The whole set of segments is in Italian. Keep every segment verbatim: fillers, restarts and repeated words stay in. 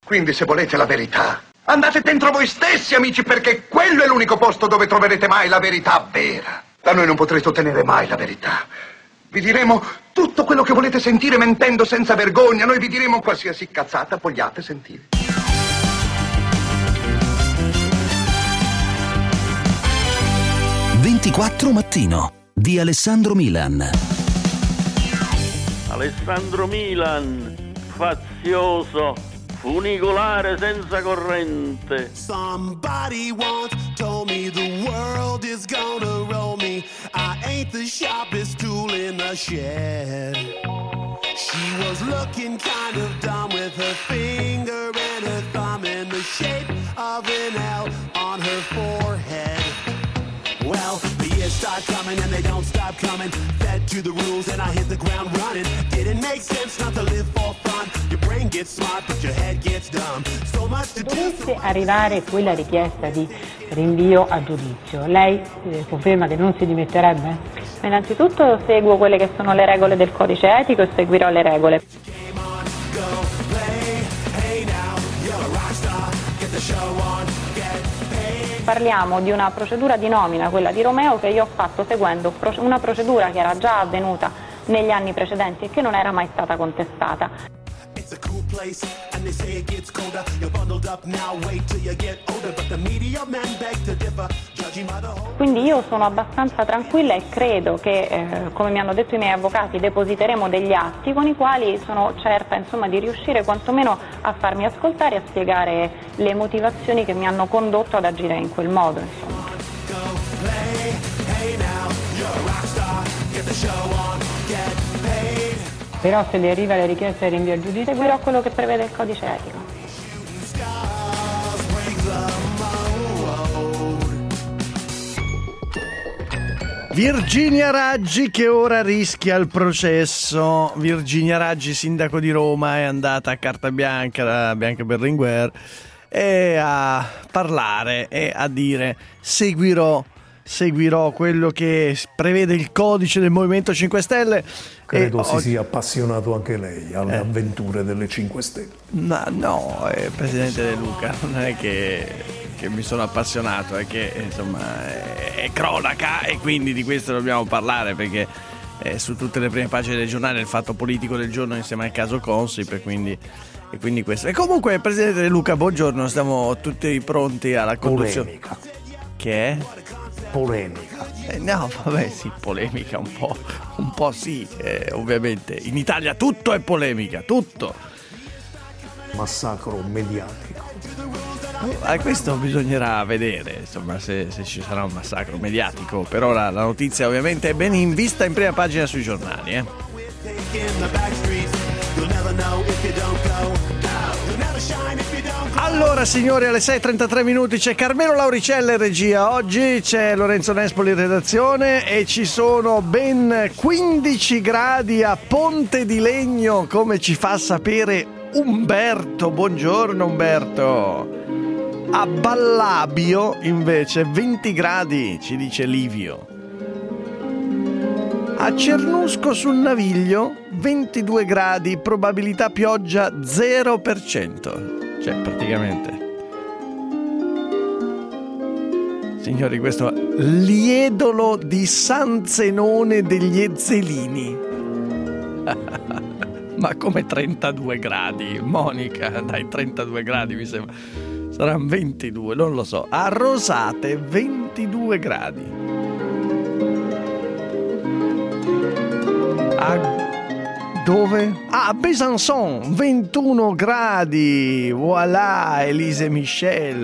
Quindi se volete la verità, andate dentro voi stessi, amici, perché quello è l'unico posto dove troverete mai la verità vera. Da noi non potrete ottenere mai la verità. Vi diremo tutto quello che volete sentire mentendo senza vergogna. Noi vi diremo qualsiasi cazzata vogliate sentire. ventiquattro Mattino di Alessandro Milan. Alessandro Milan, fazioso, funicolare senza corrente. Somebody once told me the world is gonna roll me. I ain't the sharpest tool in the shed. She was looking kind of dumb with her finger and her thumb in the shape of an L on her forehead. Well, the years start coming and they don't stop coming. Fed to the rules and I hit the ground running. Didn't make sense not to live for fun. Your brain gets smart but your head gets dumb. So much to do. Dovesse arrivare quella richiesta di rinvio a giudizio, lei eh, conferma che non si dimetterebbe? Innanzitutto seguo quelle che sono le regole del codice etico e seguirò le regole. Parliamo di una procedura di nomina, quella di Romeo, che io ho fatto seguendo una procedura che era già avvenuta negli anni precedenti e che non era mai stata contestata. Quindi io sono abbastanza tranquilla e credo che, eh, come mi hanno detto i miei avvocati, depositeremo degli atti con i quali sono certa, insomma, di riuscire quantomeno a farmi ascoltare e a spiegare le motivazioni che mi hanno condotto ad agire in quel modo, insomma. Però se le arriva la richiesta di rinvio a giudizio, seguirò quello che prevede il codice etico. Virginia Raggi che ora rischia il processo. Virginia Raggi, sindaco di Roma, è andata a carta bianca da Bianca Berlinguer e a parlare e a dire seguirò seguirò quello che prevede il codice del Movimento cinque Stelle. Credo e si oggi... sia appassionato anche lei alle eh. avventure delle cinque Stelle. No, no, eh, Presidente De Luca, non è che, che mi sono appassionato, è che insomma è, è cronaca e quindi di questo dobbiamo parlare, perché è su tutte le prime pagine del giornale il fatto politico del giorno insieme al caso Consip, e quindi, e quindi questo. E comunque, Presidente De Luca, buongiorno, stiamo tutti pronti alla conduzione. Polemica. Che è? Polemica. Eh, no, vabbè, sì, polemica un po', un po' sì, eh, ovviamente. In Italia tutto è polemica, tutto. Massacro mediatico. A questo bisognerà vedere, insomma, se, se ci sarà un massacro mediatico. Per ora la notizia ovviamente è ben in vista in prima pagina sui giornali, eh. Allora signori, alle sei e trentatré minuti c'è Carmelo Lauricella in regia, oggi c'è Lorenzo Nespoli in redazione e ci sono ben quindici gradi a Ponte di Legno, come ci fa sapere Umberto. Buongiorno Umberto. A Ballabio invece venti gradi, ci dice Livio. A Cernusco sul Naviglio ventidue gradi, probabilità pioggia zero per cento. Cioè, praticamente. Signori, questo Liedolo di San Zenone degli Ezzelini. Ma come trentadue gradi, Monica? Dai, trentadue gradi mi sembra. Saranno ventidue, non lo so. A Rosate ventidue gradi. A Dove? Ah, a Besançon, ventuno gradi. Voilà, Elise Michel.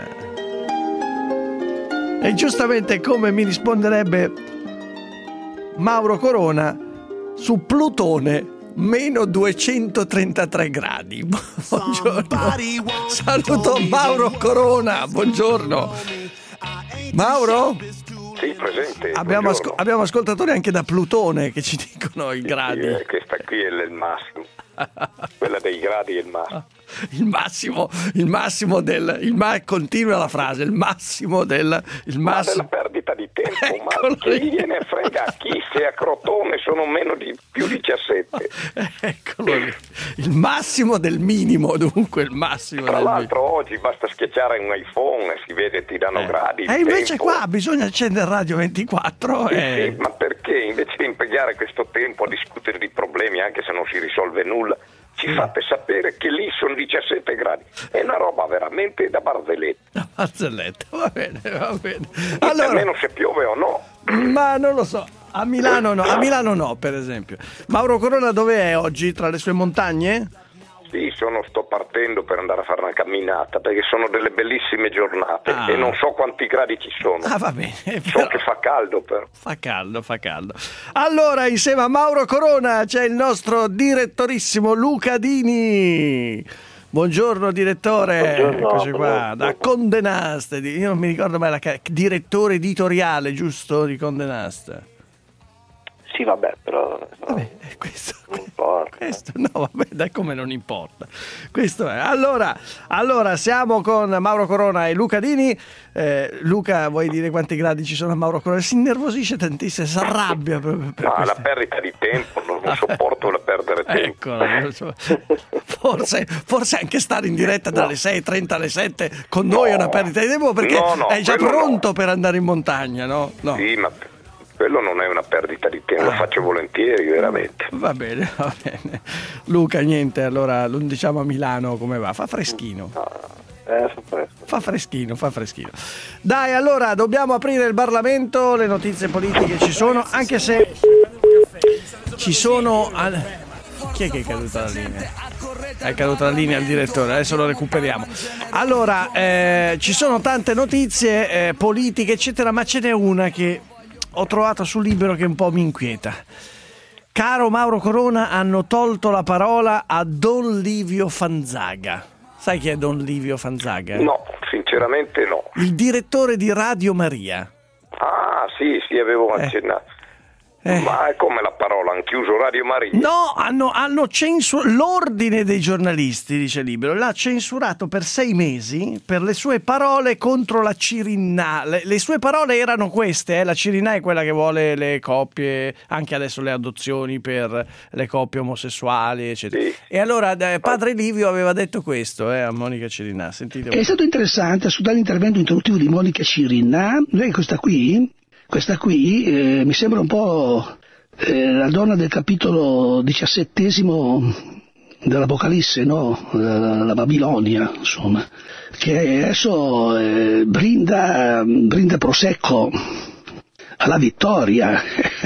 E giustamente, come mi risponderebbe Mauro Corona, su Plutone meno duecentotrentatré gradi. Buongiorno. Saluto Mauro Corona. Buongiorno. Mauro? Sì, presente. Abbiamo, asco- abbiamo ascoltatori anche da Plutone che ci dicono i gradi. Sì, questa qui è il massimo. Quella dei gradi è il massimo. Il massimo, il massimo del. Il ma- continua la frase, il massimo del. Il massimo della perdita di tempo, Eccolo ma chi lì. gliene frega a chi, se a Crotone sono meno di più diciassette. Eccolo lì. Il massimo del minimo, dunque il massimo Tra del l'altro oggi basta schiacciare un iPhone e si vede, ti danno gradi di E invece tempo. qua bisogna accendere Radio ventiquattro Sì, e... sì, ma perché invece di impiegare questo tempo a discutere di problemi anche se non si risolve nulla, ci fate sapere che lì sono diciassette gradi? È una roba veramente da barzelletta. La barzelletta, va bene, va bene. Allora, Allora, almeno se piove o no. ma non lo so, a Milano no, a Milano no, per esempio. Mauro Corona dove è oggi? Tra le sue montagne? Sì, sono, sto partendo per andare a fare una camminata perché sono delle bellissime giornate Ah. e non so quanti gradi ci sono. Ah, va bene, So però... che fa caldo però. Fa caldo, fa caldo. Allora, insieme a Mauro Corona c'è il nostro direttorissimo Luca Dini. Buongiorno direttore. Buongiorno, Eccoci qua, buongiorno. da Condé Nast. Io non mi ricordo mai la ca- direttore editoriale, giusto, di Condé Nast. Sì, vabbè, però no, Vabbè, questo, non importa. questo no, vabbè, dai, come non importa. Questo è. Allora, allora siamo con Mauro Corona e Luca Dini. Eh, Luca, vuoi dire quanti gradi ci sono a Mauro Corona? Si innervosisce tantissimo, si arrabbia proprio per Ma queste- la perdita di tempo, non, non sopporto la perdere tempo. Ecco, forse, forse anche stare in diretta dalle sei e trenta alle sette con noi è una perdita di tempo perché No, no, è già quello pronto no. per andare in montagna, no? No. Sì, ma quello non è una perdita di tempo, lo faccio volentieri, veramente. Va bene, va bene. Luca, niente, allora lo diciamo a Milano come va? Fa freschino. Eh, fa fresco. Fa freschino, fa freschino. Dai, allora dobbiamo aprire il Parlamento, le notizie politiche ci sono, anche se ci sono... al- Chi è che è caduta la linea? È caduta la linea al direttore, adesso lo recuperiamo. Allora, eh, ci sono tante notizie eh, politiche, eccetera, ma ce n'è una che ho trovato su Libero che un po' mi inquieta. Caro Mauro Corona, hanno tolto la parola a Don Livio Fanzaga. Sai chi è Don Livio Fanzaga? No, sinceramente no. Il direttore di Radio Maria. Ah, sì, sì, avevo accennato. Eh. Ma è come la parola, hanno chiuso Radio Maria? No, hanno, hanno censurato l'ordine dei giornalisti, dice Libero, l'ha censurato per sei mesi per le sue parole contro la Cirinà. Le, le sue parole erano queste, eh? La Cirinà è quella che vuole le coppie, anche adesso le adozioni per le coppie omosessuali, eccetera. Sì. E allora eh, padre Livio aveva detto questo eh, a Monica Cirinà. Sentite. È stato interessante ascoltare l'intervento introduttivo di Monica Cirinà. Lei questa qui, questa qui eh, mi sembra un po' eh, la donna del capitolo diciassettesimo dell'Apocalisse, no? La, la Babilonia, insomma, che adesso eh, brinda, brinda prosecco alla vittoria.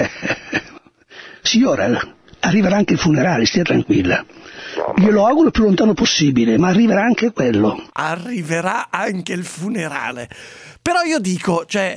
Signora, arriverà anche il funerale, stia tranquilla. Glielo auguro il più lontano possibile, ma arriverà anche quello. Arriverà anche il funerale. Però io dico, cioè,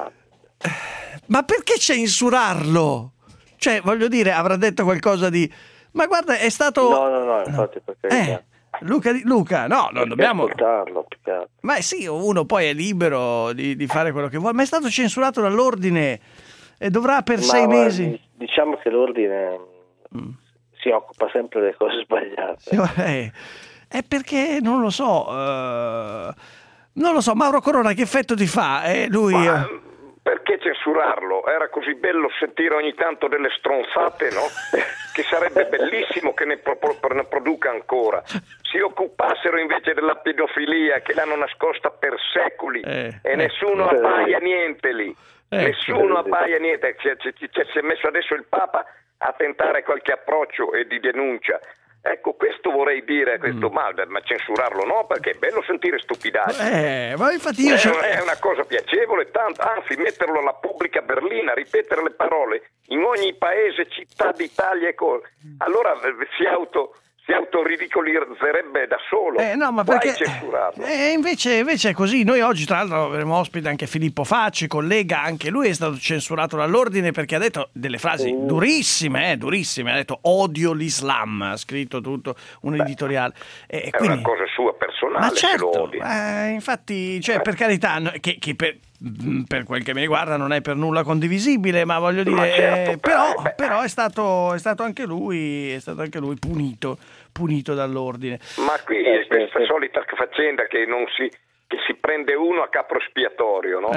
ma perché censurarlo? Cioè, voglio dire, avrà detto qualcosa di... Ma guarda, è stato... No, no, no, infatti perché... Eh, Luca, Luca, no, non dobbiamo... ascoltarlo, più che altro. Ma sì, uno poi è libero di, di fare quello che vuole, ma è stato censurato dall'ordine e dovrà per Ma, sei guarda, mesi... diciamo che l'ordine Mm. si occupa sempre delle cose sbagliate. Eh, è perché, non lo so... eh, non lo so, Mauro Corona che effetto ti fa? Eh, lui... Ma, eh, perché censurarlo? Era così bello sentire ogni tanto delle stronzate, no? Che sarebbe bellissimo che ne, pro- pro- ne produca ancora. Si occupassero invece della pedofilia che l'hanno nascosta per secoli Eh, e eh. nessuno appaia niente lì. Eh, Nessuno appaia niente. Ci, ci, ci, ci è messo adesso il Papa a tentare qualche approccio e di denuncia. Ecco, questo vorrei dire a questo Mm. mal, ma censurarlo no, perché è bello sentire stupidaggini. eh, ma infatti io... È, c'ho- è una cosa piacevole, tanto, anzi metterlo alla pubblica berlina, ripetere le parole in ogni paese, città d'Italia e cose. Allora eh, si auto si autoridicolizerebbe da solo. Eh, no, ma Guai perché censurarlo. eh, invece, invece è così. Noi oggi tra l'altro avremo ospite anche Filippo Facci, collega, anche lui è stato censurato dall'ordine perché ha detto delle frasi durissime, eh, durissime, ha detto odio l'Islam, ha scritto tutto un editoriale. E È quindi... una cosa sua personale, Ma se lo certo, odia. eh, infatti, cioè, per carità, no, che, che per, per quel che mi riguarda non è per nulla condivisibile, ma voglio dire, Ma certo, eh, però, beh, beh. però è stato, è stato anche lui, è stato anche lui punito, punito dall'ordine. Ma qui Eh, è questa sì, sì. solita faccenda che non si che si prende uno a capro espiatorio, no? Eh.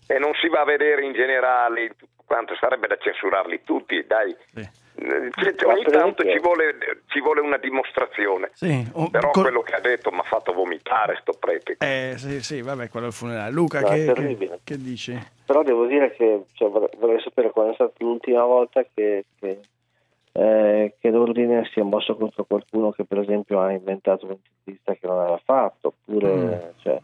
e non si va a vedere in generale, quanto sarebbe da censurarli tutti, dai. Sì. Ogni tanto ci vuole, ci vuole una dimostrazione, sì, oh, però col... quello che ha detto mi ha fatto vomitare sto prete. Eh sì, sì, vabbè, quello è il funerale. Luca, no, che, che, che dici? Però devo dire che cioè, vorrei sapere quando è stata l'ultima volta che, che, eh, che l'ordine si è mosso contro qualcuno che per esempio ha inventato un'intervista che non aveva fatto, oppure mm. cioè,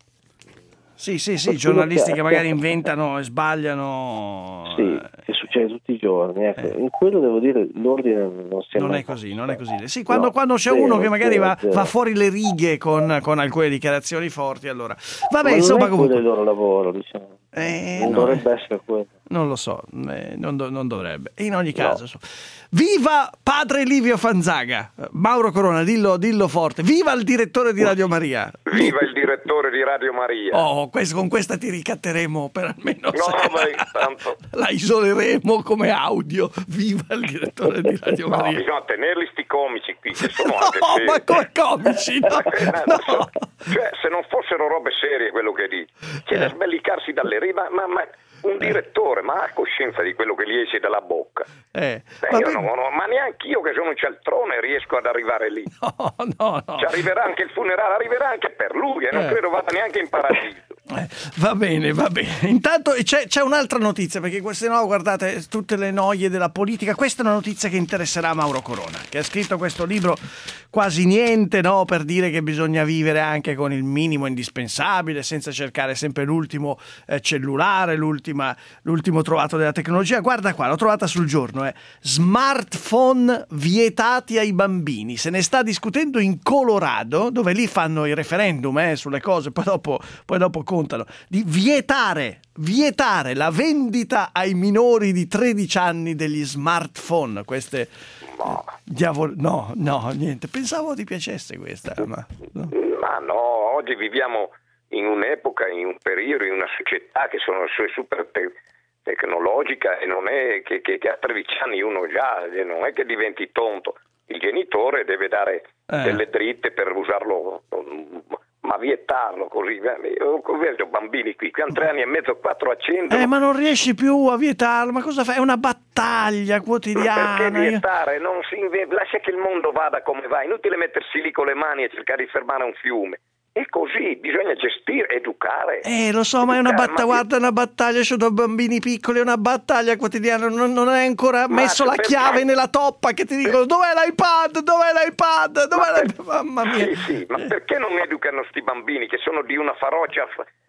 Sì, sì, sì, giornalisti che, che magari inventano e sbagliano. Sì, che succede tutti i giorni. Ecco. Eh. In quello devo dire l'ordine non si è Non mai è così, non è così. Sì, quando, no, quando c'è zero, uno che magari zero, va, zero. va fuori le righe con, con alcune dichiarazioni forti, allora. Vabbè, Ma insomma, non è comunque. quello il loro lavoro, diciamo. Eh, non no, dovrebbe essere quello. Non lo so, eh, non, do, non dovrebbe. In ogni caso, no. Viva padre Livio Fanzaga! Mauro Corona, dillo, dillo forte. Viva il direttore di Radio Maria! Viva il direttore di Radio Maria! Oh, questo, con questa ti ricatteremo per almeno no, sei. Ma tanto... La isoleremo come audio. Viva il direttore di Radio no, Maria! Bisogna tenerli sti comici qui, che sono anche no, seri. ma come comici? No, no. So, cioè, se non fossero robe serie quello che dici, c'è da sbellicarsi dalle rime, ma, ma un direttore, ma ha coscienza di quello che gli esce dalla bocca. Eh, Beh, io non, non, ma neanche io che sono un cialtrone riesco ad arrivare lì. No, no, no. Ci arriverà anche il funerale, arriverà anche per lui e non eh. credo vada neanche in paradiso. Eh, va bene, va bene. Intanto c'è, c'è un'altra notizia, perché queste no, guardate, tutte le noie della politica. Questa è una notizia che interesserà Mauro Corona, che ha scritto questo libro Quasi niente, no, per dire che bisogna vivere anche con il minimo indispensabile, senza cercare sempre l'ultimo eh, cellulare, l'ultima, l'ultimo trovato della tecnologia. Guarda qua, l'ho trovata sul giorno, eh. Smartphone vietati ai bambini. Se ne sta discutendo in Colorado, dove lì fanno i referendum eh, sulle cose, poi dopo, poi dopo contano, di vietare vietare la vendita ai minori di tredici anni degli smartphone. Queste no. Diavolo, no, no, niente. Pensavo ti piacesse questa, ma no. ma no, oggi viviamo in un'epoca, in un periodo, in una società che sono super te- tecnologica e non è che, che, che a tredici anni uno già non è che diventi tonto. Il genitore deve dare eh. delle dritte per usarlo, ma vietarlo così. Io vedo bambini qui, qui hanno tre anni e mezzo, quattro accendono. Eh, ma non riesci più a vietarlo, ma cosa fai? È una battaglia quotidiana. Ma perché vietare? Non si inve- lascia che il mondo vada come va, inutile mettersi lì con le mani e cercare di fermare un fiume. È così, bisogna gestire, educare. Eh, lo so, educare, ma è una battaglia, guarda, è una battaglia, c'ho due bambini piccoli, è una battaglia quotidiana, non, non hai ancora ma messo la chiave me... nella toppa che ti dicono dov'è l'iPad, dov'è l'iPad, dov'è ma l'iPad, per... mamma mia. Sì, sì, ma perché non educano sti bambini che sono di una ferocia...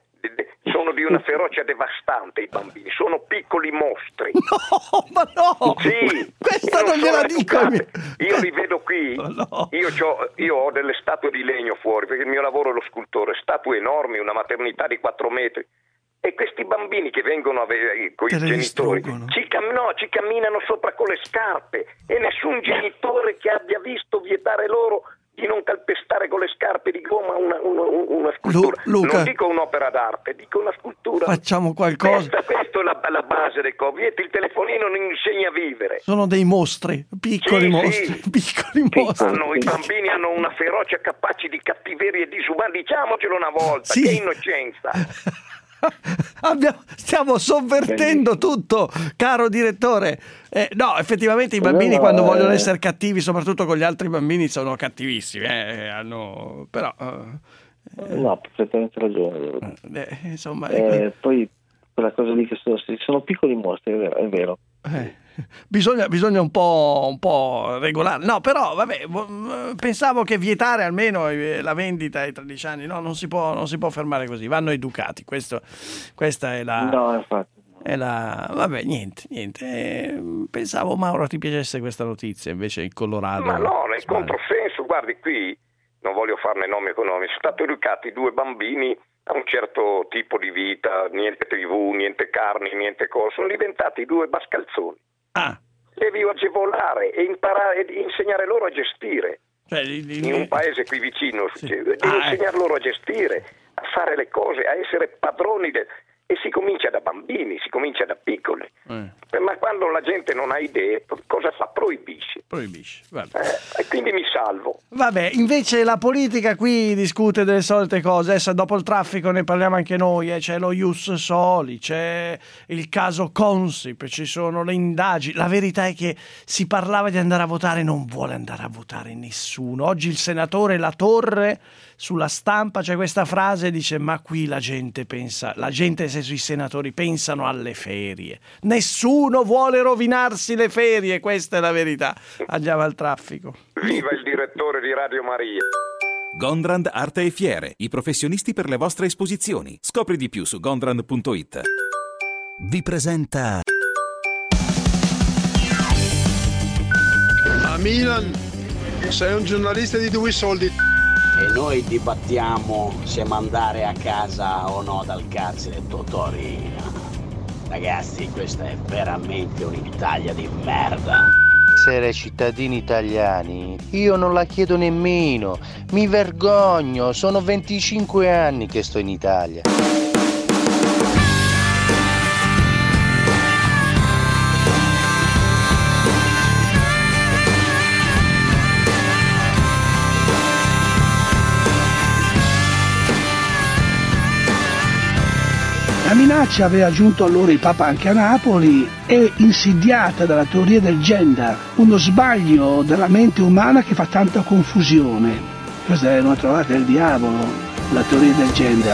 Sono di una ferocia devastante i bambini, sono piccoli mostri. No, ma no! Sì, questa non, non gliela dico. Io li vedo qui, no. io, io ho delle statue di legno fuori, perché il mio lavoro è lo scultore, statue enormi, una maternità di quattro metri. E questi bambini che vengono a vedere con i genitori ci, cam- no, ci camminano sopra con le scarpe e nessun genitore che abbia visto vietare loro di non calpestare con le scarpe di gomma una, una, una scultura. Lu- Luca, non dico un'opera d'arte, dico una scultura. Facciamo qualcosa. Questa, questa è la, la base del Covid. Il telefonino non insegna a vivere. Sono dei mostri, piccoli sì, mostri, sì. piccoli mostri. Hanno, I bambini hanno una ferocia capace di cattiveria e disumana. Diciamocelo una volta, sì. Che innocenza. Abbiamo, stiamo sovvertendo tutto, caro direttore. Eh, no, effettivamente i bambini no, quando eh... vogliono essere cattivi, soprattutto con gli altri bambini, sono cattivissimi. Eh, hanno, però, eh, no, perfettamente ragione. Eh, insomma, eh, poi quella cosa lì che sono, sono piccoli mostri, è vero. È vero. Eh. Bisogna, bisogna un po', un po' regolare. No, però vabbè, pensavo che vietare almeno la vendita ai tredici anni, no, non si può, non si può fermare così, vanno educati. Questo, questa è la. No, infatti. È la vabbè, niente, niente. Eh, pensavo, Mauro, ti piacesse questa notizia, invece il Colorado. Ma no, nel controsenso, guardi qui, non voglio farne nomi economici, sono stati educati due bambini a un certo tipo di vita, niente tivù, niente carni, niente cose, sono diventati due mascalzoni. Ah. Devi agevolare e imparare e insegnare loro a gestire. Cioè, li, li... In un paese qui vicino, sì. devi ah, insegnare ecco. loro a gestire, a fare le cose, a essere padroni de... E si comincia da bambini, si comincia da piccoli. Eh. Ma quando la gente non ha idee, cosa fa? Proibisce. Proibisce. Vabbè. Eh, e quindi mi salvo. Vabbè, invece la politica qui discute delle solite cose. Adesso dopo il traffico ne parliamo anche noi. Eh. C'è lo Ius Soli, c'è il caso Consip, ci sono le indagini. La verità è che si parlava di andare a votare, non vuole andare a votare nessuno. Oggi il senatore Latorre sulla stampa c'è questa frase, dice: ma qui la gente pensa, la gente, nel senso i senatori, pensano alle ferie. Nessuno vuole rovinarsi le ferie, questa è la verità. Andiamo al traffico. Viva il direttore di Radio Maria. Gondrand Arte e Fiere, i professionisti per le vostre esposizioni. Scopri di più su gondrand punto it. Vi presenta A Milan sei un giornalista di due soldi. E noi dibattiamo se mandare a casa o no dal carcere Totorina. Ragazzi, questa è veramente un'Italia di merda. Essere cittadini italiani, io non la chiedo nemmeno, mi vergogno, sono venticinque anni che sto in Italia. La minaccia aveva aggiunto allora il Papa anche a Napoli, è insidiata dalla teoria del gender, uno sbaglio della mente umana che fa tanta confusione. Questa è una trovata del diavolo, la teoria del gender.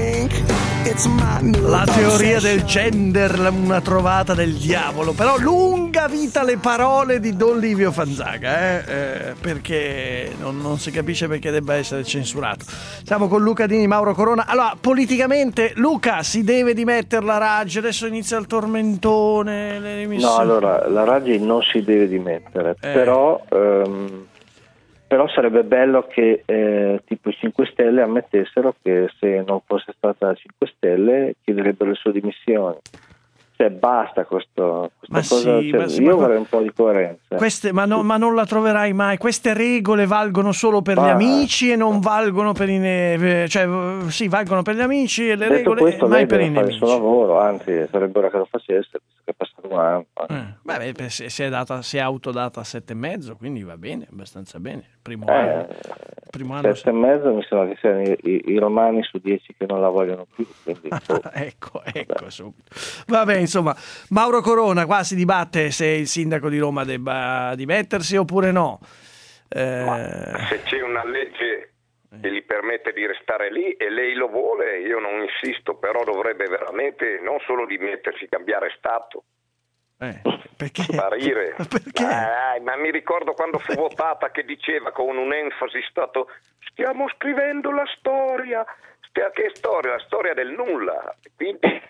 La teoria del gender, una trovata del diavolo. Però lunga vita le parole di Don Livio Fanzaga, eh? Eh, perché non, non si capisce perché debba essere censurato. Siamo con Luca Dini, Mauro Corona. Allora, politicamente, Luca, si deve dimettere la Raggi, adesso inizia il tormentone, le dimissioni. No, allora, la Raggi non si deve dimettere, eh. però... Um... Però sarebbe bello che eh, tipo i cinque Stelle ammettessero che se non fosse stata cinque Stelle chiederebbero le sue dimissioni. Cioè basta questo, questa ma cosa, sì, cioè, ma sì, io ma vorrei un po' di coerenza. Queste, ma, no, ma non la troverai mai. Queste regole valgono solo per ma, gli amici e non valgono per i ne- cioè sì, valgono per gli amici e le detto regole questo, mai lei per deve i fare nemici. il suo lavoro, anzi sarebbero che lo facesse, visto che è passato un anno. Eh, beh, si, si, è data, si è autodata a sette e mezzo, quindi va bene, abbastanza bene. Primo Eh, anno, primo anno sette e mezzo mi sembra che siano i, i, i romani su dieci che non la vogliono più. Quindi, oh. ecco, ecco subito. Vabbè, insomma, Mauro Corona, qua si dibatte se il sindaco di Roma debba dimettersi oppure no. Eh... Ma se c'è una legge che gli permette di restare lì e lei lo vuole, io non insisto, però dovrebbe veramente non solo dimettersi, cambiare stato. Eh, perché? Sparire. Perché? Ah, ma mi ricordo quando fu votata che diceva con un'enfasi stato stiamo scrivendo la storia. Stia, che storia? La storia del nulla. Quindi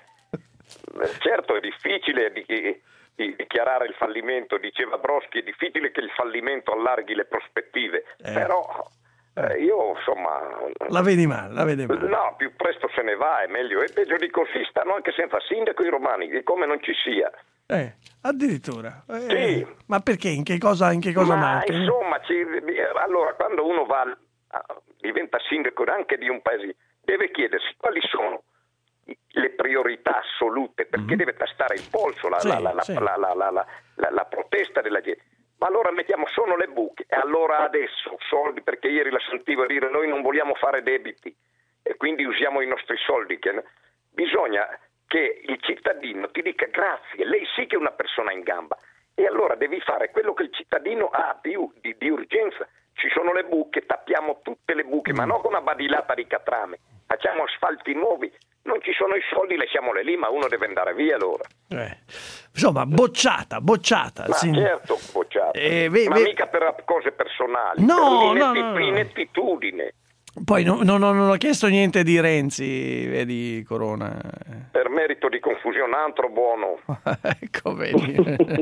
certo è difficile di, di dichiarare il fallimento, diceva Broschi, è difficile che il fallimento allarghi le prospettive, eh. però eh, io insomma... La vedi male, la vedi male. No, più presto se ne va, è meglio. E peggio di così stanno anche senza sindaco i romani, di come non ci sia. Eh, addirittura. Eh, sì. Ma perché? In che cosa, in che cosa ma manca? Insomma, ci, allora quando uno va diventa sindaco anche di un paese, deve chiedersi quali sono le priorità assolute, perché mm-hmm. deve tastare il polso, la, sì, la, la, sì. la, la, la, la, la protesta della gente. Ma allora mettiamo sono le buche, e allora adesso soldi, perché ieri la sentivo dire noi non vogliamo fare debiti e quindi usiamo i nostri soldi. Che bisogna che il cittadino ti dica grazie, lei sì che è una persona in gamba, e allora devi fare quello che il cittadino ha di, di, di urgenza. Ci sono le buche, tappiamo tutte le buche, mm. ma non con una badilata di catrame, facciamo asfalti nuovi. Non ci sono i soldi, lasciamole lì, ma uno deve andare via allora. Eh. Insomma, bocciata, bocciata. Ma sì. certo, bocciata. Eh, ve, ma ve... mica per cose personali, no, per no, no, no. inettitudine. Poi no, no, no, non ho chiesto niente di Renzi, vedi Corona. Per merito di confusione, altro buono. Ecco, vedi.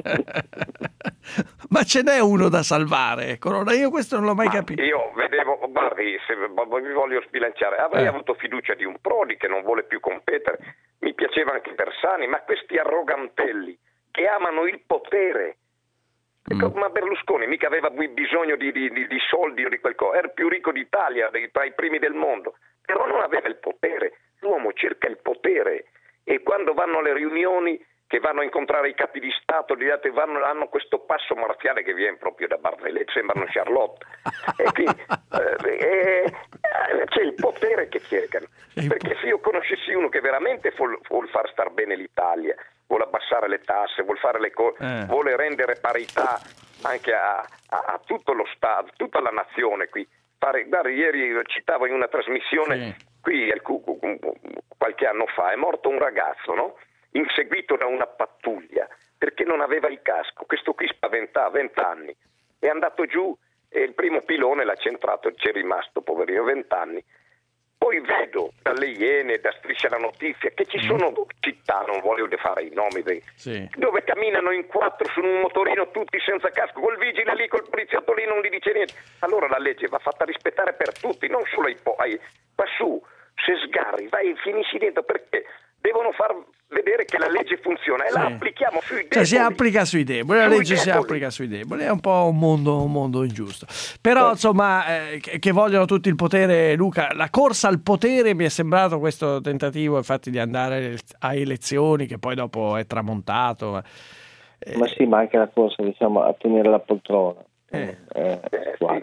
Ma ce n'è uno da salvare, Corona, io questo non l'ho mai Ma capito. Io vedevo, guardi, se vi voglio sbilanciare, avrei eh. avuto fiducia di un Prodi che non vuole più competere, mi piaceva anche Bersani, ma questi arrogantelli che amano il potere. Mm. Ma Berlusconi mica aveva bisogno di, di, di soldi o di qualcosa, era il più ricco d'Italia, tra i primi del mondo, però non aveva il potere. L'uomo cerca il potere e vanno alle riunioni, che vanno a incontrare i capi di Stato, gli altri vanno, hanno questo passo marziale che viene proprio da Barzelletta, sembrano Charlotte. E quindi eh, eh, c'è il potere che cercano. Perché se io conoscessi uno che veramente vuol, vuol far star bene l'Italia, vuole abbassare le tasse, vuole fare le cose, eh. vuole rendere parità anche a, a, a tutto lo Stato, tutta la nazione qui. Fare, guarda, ieri citavo in una trasmissione sì. qui al Cucu, qualche anno fa, è morto un ragazzo, no? Inseguito da una pattuglia perché non aveva il casco. Questo qui spaventava, vent'anni, è andato giù e il primo pilone l'ha centrato, c'è rimasto, poverino, vent'anni. Poi vedo dalle Iene, da Striscia la Notizia, che ci sono città, non voglio fare i nomi, dei, sì. dove camminano in quattro su un motorino tutti senza casco, col vigile lì, col poliziotto lì, non gli dice niente. Allora la legge va fatta rispettare per tutti, non solo ai poi. Qua su, se sgarri, vai e finisci dentro, perché devono far vedere che la legge funziona e sì. la applichiamo sui deboli. Cioè si applica sui deboli, la sui legge deboli. si applica sui deboli, è un po' un mondo, un mondo ingiusto. Però eh. insomma, eh, che, che vogliono tutti il potere, Luca, la corsa al potere mi è sembrato questo tentativo infatti di andare a elezioni che poi dopo è tramontato. Ma, eh. ma sì, ma anche la corsa, diciamo, a tenere la poltrona. Eh. Eh, eh, sì.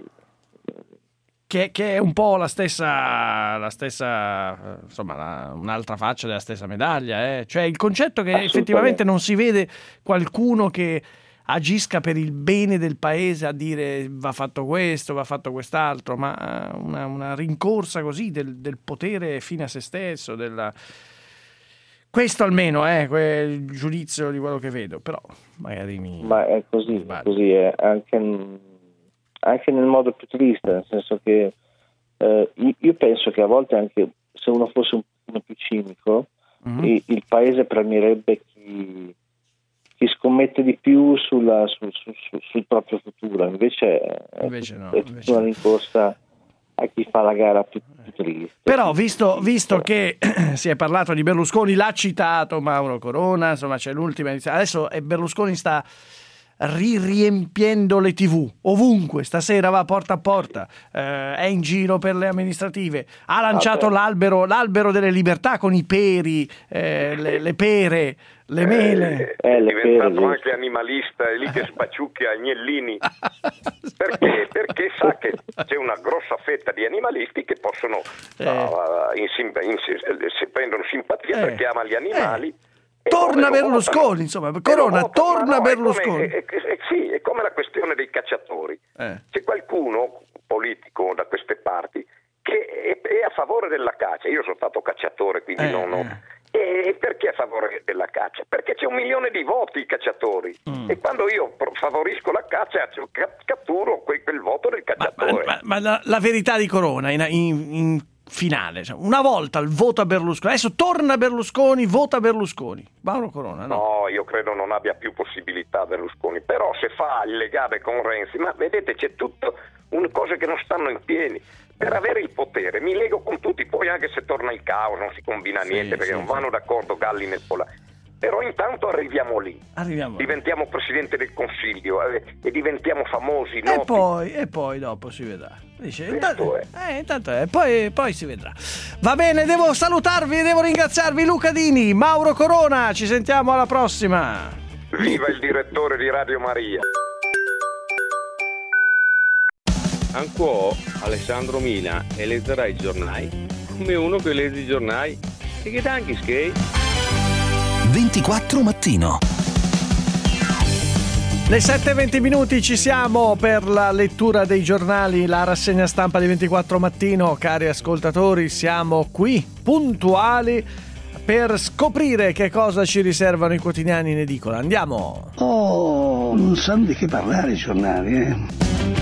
Che, che è un po' la stessa, la stessa insomma, la, un'altra faccia della stessa medaglia, eh? Cioè il concetto che effettivamente non si vede qualcuno che agisca per il bene del paese a dire va fatto questo, va fatto quest'altro, ma una, una rincorsa così del, del potere fine a se stesso, della... questo almeno è eh, il giudizio di quello che vedo, però magari mi... Ma è così, è così è anche... anche nel modo più triste, nel senso che eh, io penso che a volte anche se uno fosse un po' più cinico, mm-hmm. il, il paese premierebbe chi, chi scommette di più sulla, sul, sul, sul, sul proprio futuro, invece, invece no, è tutta invece... una rincorsa a chi fa la gara più, più triste. Però visto, visto che si è parlato di Berlusconi, l'ha citato Mauro Corona, insomma c'è l'ultima iniziativa, adesso Berlusconi sta riempiendo le tivù ovunque, stasera va porta a porta, eh, è in giro per le amministrative, ha lanciato ah, l'albero, l'albero delle libertà con i peri, eh, le, le pere, le mele, eh, è diventato pere, anche animalista, è lì che sbaciucchia agnellini perché? Perché sa che c'è una grossa fetta di animalisti che possono eh. uh, in, in, in, se prendono simpatia eh. perché ama gli animali. Eh. Torna Berlusconi, insomma, Corona, votano, torna no, Berlusconi. È come, è, è, sì, è come la questione dei cacciatori. Eh. C'è qualcuno politico da queste parti che è, è a favore della caccia. Io sono stato cacciatore, quindi eh, non ho... Eh. E perché a favore della caccia? Perché c'è un milione di voti i cacciatori mm. e quando io favorisco la caccia catturo quel, quel voto del cacciatore. Ma, ma, ma la, la verità di Corona in, in, in finale, cioè, una volta il voto a Berlusconi, adesso torna Berlusconi, vota Berlusconi. Mauro Corona, no? No, io credo non abbia più possibilità Berlusconi, però se fa il legame con Renzi, ma vedete c'è tutto un, cose che non stanno in piedi. Per avere il potere mi lego con tutti, poi anche se torna il caos non si combina sì, niente perché sì, non vanno sì. d'accordo Galli nel polare. Però intanto arriviamo lì, arriviamo diventiamo lì. Presidente del Consiglio eh, e diventiamo famosi, noti. E poi, e poi dopo si vedrà. Dice, intanto, eh, intanto è, poi, poi si vedrà. Va bene, devo salutarvi, devo ringraziarvi Luca Dini, Mauro Corona, ci sentiamo alla prossima. Viva il direttore di Radio Maria. Anquò Alessandro Mina e leggerà i giornali come uno che legge i giornali e che tanti skate. ventiquattro mattino. Le sette e venti minuti ci siamo per la lettura dei giornali, la rassegna stampa di ventiquattro mattino. Cari ascoltatori, siamo qui puntuali per scoprire che cosa ci riservano i quotidiani in edicola. Andiamo! Oh, non sanno di che parlare i giornali, eh?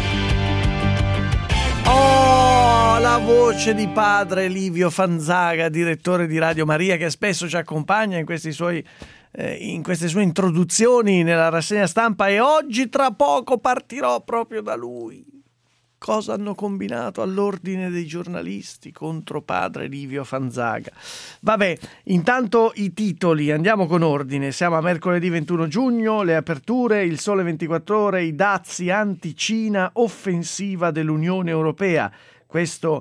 Oh, la voce di padre Livio Fanzaga, direttore di Radio Maria, che spesso ci accompagna in questi suoi eh, in queste sue introduzioni nella rassegna stampa, e oggi tra poco partirò proprio da lui. Cosa hanno combinato all'ordine dei giornalisti contro padre Livio Fanzaga? Vabbè, intanto i titoli, andiamo con ordine. Siamo a mercoledì ventuno giugno, le aperture, il Sole ventiquattro Ore, i dazi anti-Cina, offensiva dell'Unione Europea. Questo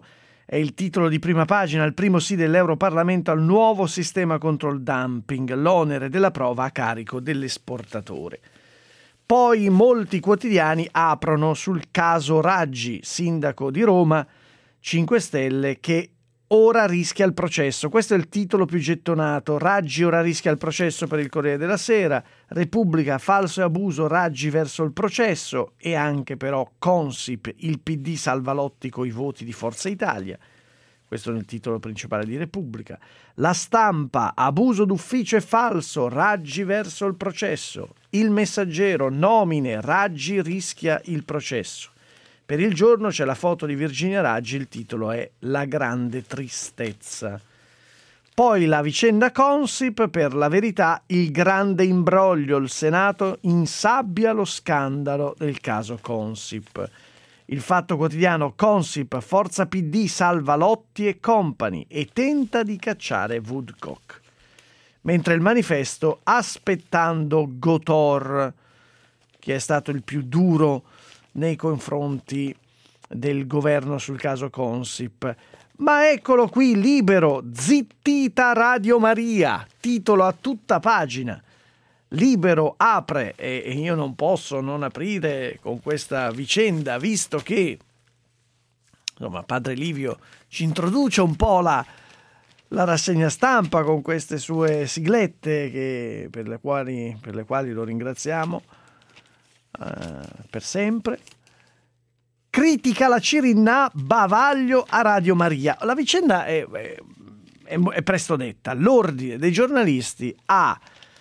è il titolo di prima pagina, il primo sì dell'Europarlamento al nuovo sistema contro il dumping, l'onere della prova a carico dell'esportatore. Poi molti quotidiani aprono sul caso Raggi, sindaco di Roma, cinque Stelle, che ora rischia il processo. Questo è il titolo più gettonato. Raggi ora rischia il processo per il Corriere della Sera. Repubblica, falso e abuso, Raggi verso il processo. E anche però Consip, il P D salva Lotti coi voti di Forza Italia. Questo è il titolo principale di Repubblica. La Stampa, abuso d'ufficio e falso, Raggi verso il processo. Il Messaggero, nomine, Raggi rischia il processo. Per Il Giorno c'è la foto di Virginia Raggi, il titolo è La grande tristezza. Poi la vicenda Consip, per La Verità, il grande imbroglio, il Senato insabbia lo scandalo del caso Consip. Il Fatto Quotidiano, Consip, Forza P D salva Lotti e compagni e tenta di cacciare Woodcock. Mentre il Manifesto, aspettando Gotor, che è stato il più duro nei confronti del governo sul caso Consip. Ma eccolo qui, Libero, zittita Radio Maria, titolo a tutta pagina. Libero apre, e io non posso non aprire con questa vicenda, visto che insomma Padre Livio ci introduce un po' la, la rassegna stampa con queste sue siglette che, per, le quali, per le quali lo ringraziamo Uh, per sempre. Critica la Cirinnà, bavaglio a Radio Maria. La vicenda è, è, è, è presto detta. L'ordine dei giornalisti ha,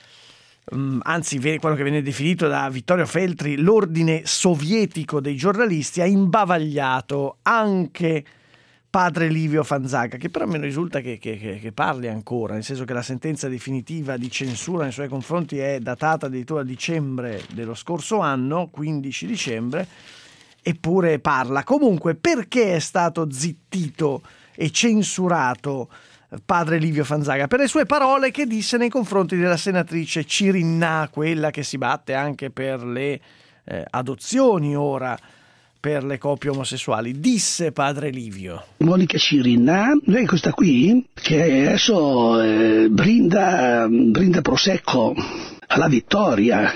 um, anzi quello che viene definito da Vittorio Feltri, l'ordine sovietico dei giornalisti, ha imbavagliato anche Padre Livio Fanzaga, che però mi risulta che, che, che parli ancora, nel senso che la sentenza definitiva di censura nei suoi confronti è datata addirittura a dicembre dello scorso anno, quindici dicembre, eppure parla. Comunque, perché è stato zittito e censurato Padre Livio Fanzaga? Per le sue parole che disse nei confronti della senatrice Cirinnà, quella che si batte anche per le eh, adozioni ora per le coppie omosessuali. Disse Padre Livio: Monica Cirinnà, lei questa qui che adesso eh, brinda, brinda prosecco alla vittoria.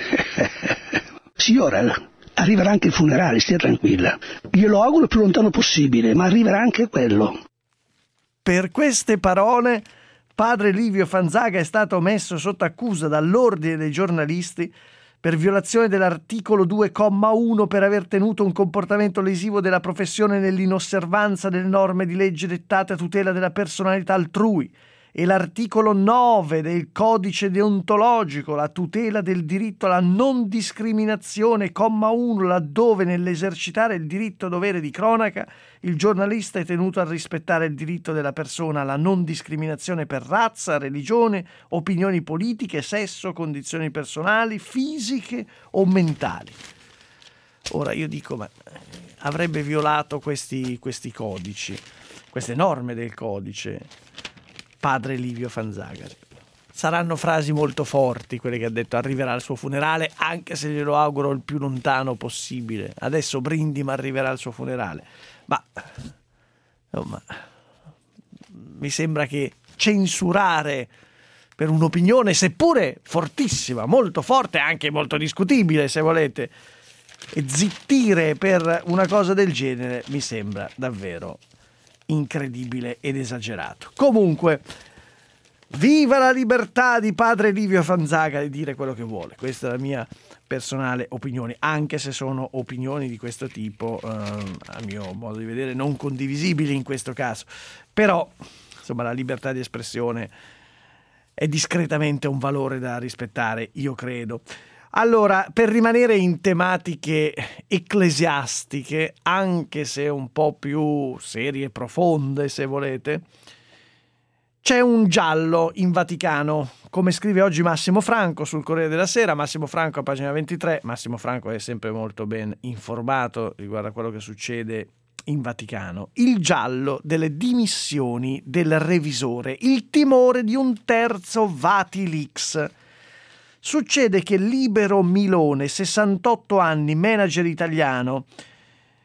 Signora, arriverà anche il funerale, stia tranquilla. Glielo auguro il più lontano possibile, ma arriverà anche quello. Per queste parole Padre Livio Fanzaga è stato messo sotto accusa dall'ordine dei giornalisti per violazione dell'articolo due comma uno per aver tenuto un comportamento lesivo della professione nell'inosservanza delle norme di legge dettate a tutela della personalità altrui, e l'articolo nove del codice deontologico, la tutela del diritto alla non discriminazione, comma uno, laddove nell'esercitare il diritto dovere di cronaca il giornalista è tenuto a rispettare il diritto della persona alla non discriminazione per razza, religione, opinioni politiche, sesso, condizioni personali, fisiche o mentali. Ora io dico, ma avrebbe violato questi, questi codici, queste norme del codice Padre Livio Fanzaga? Saranno frasi molto forti quelle che ha detto, arriverà al suo funerale, anche se glielo auguro il più lontano possibile. Adesso brindi, ma arriverà al suo funerale. Ma insomma, mi sembra che censurare per un'opinione, seppure fortissima, molto forte, anche molto discutibile se volete, e zittire per una cosa del genere mi sembra davvero incredibile ed esagerato. Comunque, viva la libertà di Padre Livio Fanzaga di dire quello che vuole. Questa è la mia personale opinione, anche se sono opinioni di questo tipo, eh, a mio modo di vedere, non condivisibili in questo caso. Però, insomma, la libertà di espressione è discretamente un valore da rispettare, io credo. Allora, per rimanere in tematiche ecclesiastiche, anche se un po' più serie e profonde, se volete, c'è un giallo in Vaticano, come scrive oggi Massimo Franco sul Corriere della Sera. Massimo Franco a pagina ventitré. Massimo Franco è sempre molto ben informato riguardo a quello che succede in Vaticano. Il giallo delle dimissioni del revisore, il timore di un terzo Vatilix. Succede che Libero Milone, sessantotto anni, manager italiano,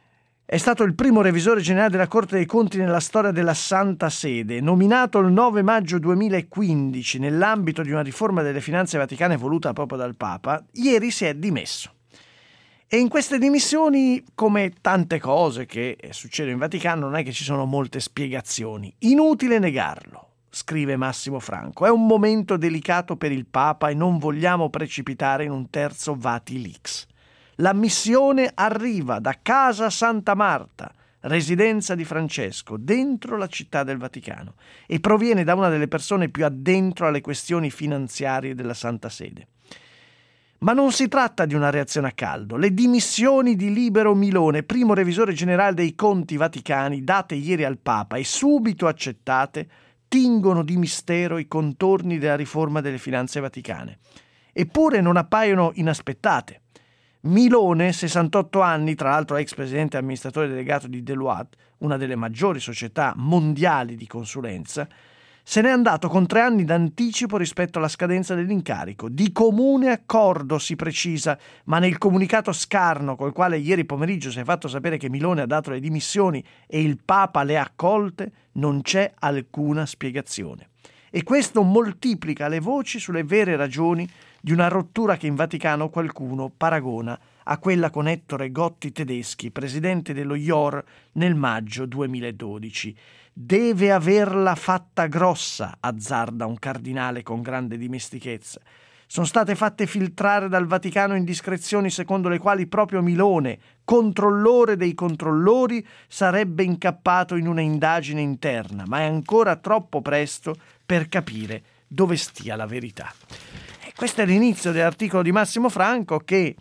È stato il primo revisore generale della Corte dei Conti nella storia della Santa Sede. Nominato il nove maggio duemilaquindici nell'ambito di una riforma delle finanze vaticane voluta proprio dal Papa, ieri si è dimesso. E in queste dimissioni, come tante cose che succedono in Vaticano, non è che ci sono molte spiegazioni. Inutile negarlo, scrive Massimo Franco. È un momento delicato per il Papa e non vogliamo precipitare in un terzo Vatilix. La missione arriva da Casa Santa Marta, residenza di Francesco, dentro la città del Vaticano, e proviene da una delle persone più addentro alle questioni finanziarie della Santa Sede. Ma non si tratta di una reazione a caldo. Le dimissioni di Libero Milone, primo revisore generale dei conti vaticani, date ieri al Papa e subito accettate, tingono di mistero i contorni della riforma delle finanze vaticane. Eppure non appaiono inaspettate. Milone, sessantotto anni, tra l'altro ex presidente e amministratore delegato di Deloitte, una delle maggiori società mondiali di consulenza, se n'è andato con tre anni d'anticipo rispetto alla scadenza dell'incarico. Di comune accordo, si precisa, ma nel comunicato scarno col quale ieri pomeriggio si è fatto sapere che Milone ha dato le dimissioni e il Papa le ha accolte, non c'è alcuna spiegazione. E questo moltiplica le voci sulle vere ragioni di una rottura che in Vaticano qualcuno paragona a quella con Ettore Gotti Tedeschi, presidente dello I O R nel maggio duemiladodici. Deve averla fatta grossa, azzarda un cardinale con grande dimestichezza. Sono state fatte filtrare dal Vaticano indiscrezioni secondo le quali proprio Milone, controllore dei controllori, sarebbe incappato in una indagine interna, ma è ancora troppo presto per capire dove stia la verità. E questo è l'inizio dell'articolo di Massimo Franco che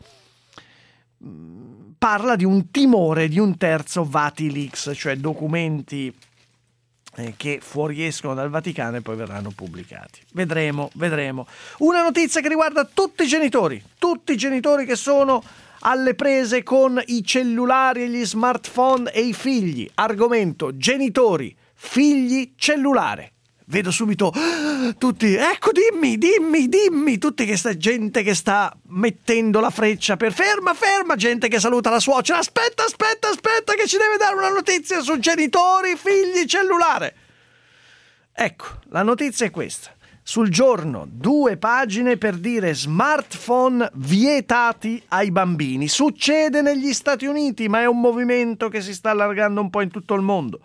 parla di un timore di un terzo Vatilix, cioè documenti che fuoriescono dal Vaticano e poi verranno pubblicati. Vedremo, vedremo. Una notizia che riguarda tutti i genitori, tutti i genitori che sono alle prese con i cellulari e gli smartphone e i figli. Argomento: genitori, figli, cellulare. Vedo subito tutti, ecco dimmi, dimmi, dimmi, tutti che sta gente che sta mettendo la freccia per ferma, ferma, gente che saluta la suocera, aspetta, aspetta, aspetta che ci deve dare una notizia su genitori, figli, cellulare. Ecco, la notizia è questa. Sul Giorno, due pagine per dire smartphone vietati ai bambini. Succede negli Stati Uniti, ma è un movimento che si sta allargando un po' in tutto il mondo.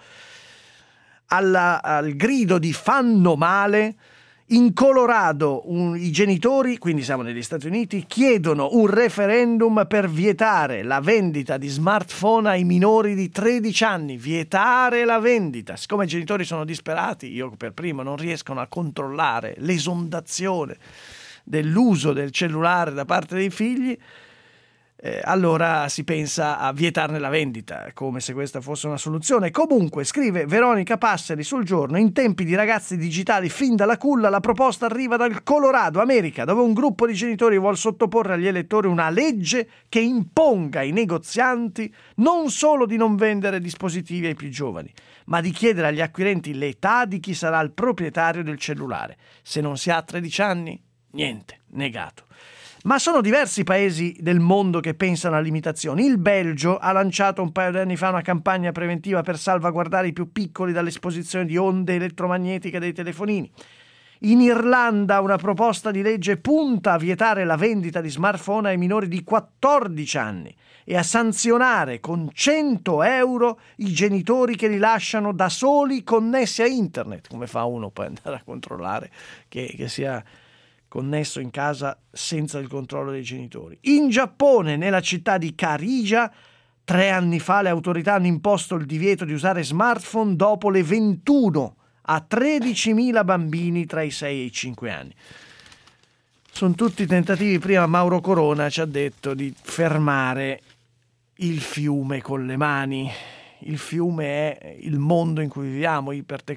Alla, al grido di fanno male, in Colorado un, i genitori, quindi siamo negli Stati Uniti, chiedono un referendum per vietare la vendita di smartphone ai minori di tredici anni. Vietare la vendita. Siccome i genitori sono disperati, io per primo, non riescono a controllare l'esondazione dell'uso del cellulare da parte dei figli, Eh, allora si pensa a vietarne la vendita, come se questa fosse una soluzione. Comunque, scrive Veronica Passeri sul Giorno, in tempi di ragazzi digitali fin dalla culla, la proposta arriva dal Colorado, America, dove un gruppo di genitori vuol sottoporre agli elettori una legge che imponga ai negozianti non solo di non vendere dispositivi ai più giovani, ma di chiedere agli acquirenti l'età di chi sarà il proprietario del cellulare. Se non si ha tredici anni, niente, negato. Ma sono diversi i paesi del mondo che pensano a limitazioni. Il Belgio ha lanciato un paio di anni fa una campagna preventiva per salvaguardare i più piccoli dall'esposizione di onde elettromagnetiche dei telefonini. In Irlanda una proposta di legge punta a vietare la vendita di smartphone ai minori di quattordici anni e a sanzionare con cento euro i genitori che li lasciano da soli connessi a internet. Come fa uno poi andare a controllare che, che sia connesso in casa senza il controllo dei genitori? In Giappone, nella città di Karija, tre anni fa le autorità hanno imposto il divieto di usare smartphone dopo le ventuno a tredicimila bambini tra i sei e i cinque anni. Sono tutti tentativi. Prima Mauro Corona ci ha detto di fermare il fiume con le mani. Il fiume è il mondo in cui viviamo,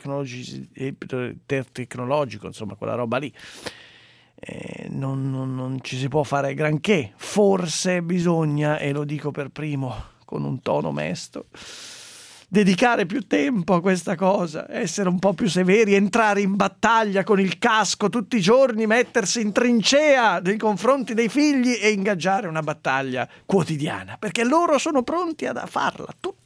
ipertecnologico, insomma quella roba lì. Eh, non, non, non ci si può fare granché. Forse bisogna, e lo dico per primo con un tono mesto, dedicare più tempo a questa cosa, essere un po' più severi, entrare in battaglia con il casco tutti i giorni, mettersi in trincea nei confronti dei figli e ingaggiare una battaglia quotidiana, perché loro sono pronti a farla tutta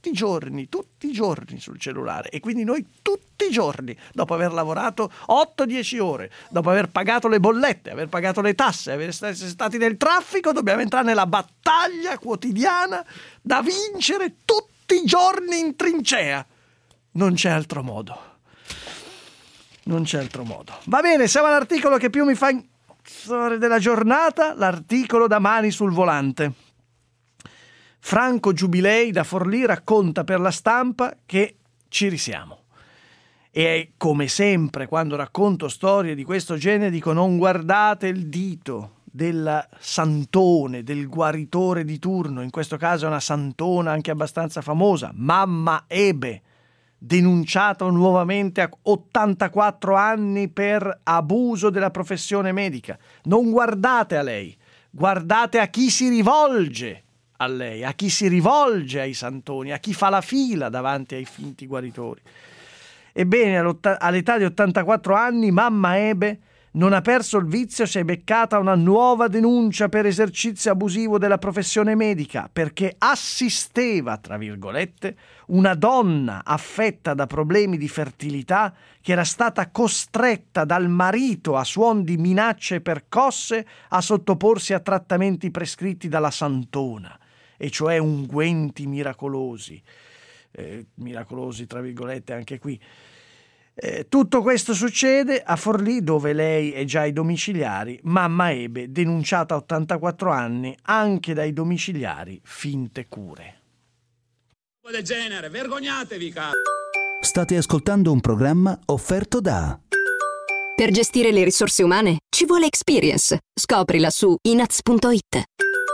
tutti i giorni, tutti i giorni sul cellulare, e quindi noi tutti i giorni, dopo aver lavorato otto dieci ore, dopo aver pagato le bollette, aver pagato le tasse, aver essere stati nel traffico, dobbiamo entrare nella battaglia quotidiana da vincere tutti i giorni in trincea. Non c'è altro modo. Non c'è altro modo. Va bene, siamo all'articolo che più mi fa storia della giornata, l'articolo da Mani sul volante. Franco Giubilei da Forlì racconta per la Stampa che ci risiamo. E come sempre quando racconto storie di questo genere dico: non guardate il dito del santone, del guaritore di turno, in questo caso è una santona anche abbastanza famosa, Mamma Ebe, denunciata nuovamente a ottantaquattro anni per abuso della professione medica. Non guardate a lei, guardate a chi si rivolge a lei, a chi si rivolge ai santoni, a chi fa la fila davanti ai finti guaritori. Ebbene, all'età di ottantaquattro anni, Mamma Ebe non ha perso il vizio, si è beccata una nuova denuncia per esercizio abusivo della professione medica, perché assisteva, tra virgolette, una donna affetta da problemi di fertilità che era stata costretta dal marito a suon di minacce e percosse a sottoporsi a trattamenti prescritti dalla santona, e cioè unguenti miracolosi, eh, miracolosi tra virgolette anche qui. Eh, tutto questo succede a Forlì, dove lei è già ai domiciliari. Mamma Ebe, denunciata a ottantaquattro anni anche dai domiciliari, finte cure. Del genere, vergognatevi, cazzo! State ascoltando un programma offerto da... Per gestire le risorse umane ci vuole experience. Scoprila su inaz punto it.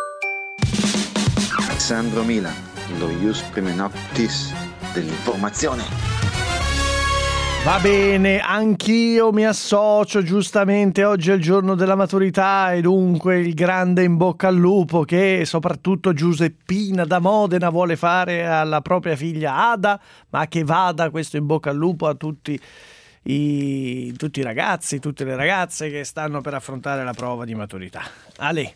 Alessandro Milan, lo ius prime noctis dell'informazione. Va bene, anch'io mi associo, giustamente oggi è il giorno della maturità e dunque il grande in bocca al lupo che soprattutto Giuseppina da Modena vuole fare alla propria figlia Ada, ma che vada questo in bocca al lupo a tutti i, tutti i ragazzi, tutte le ragazze che stanno per affrontare la prova di maturità. Ale,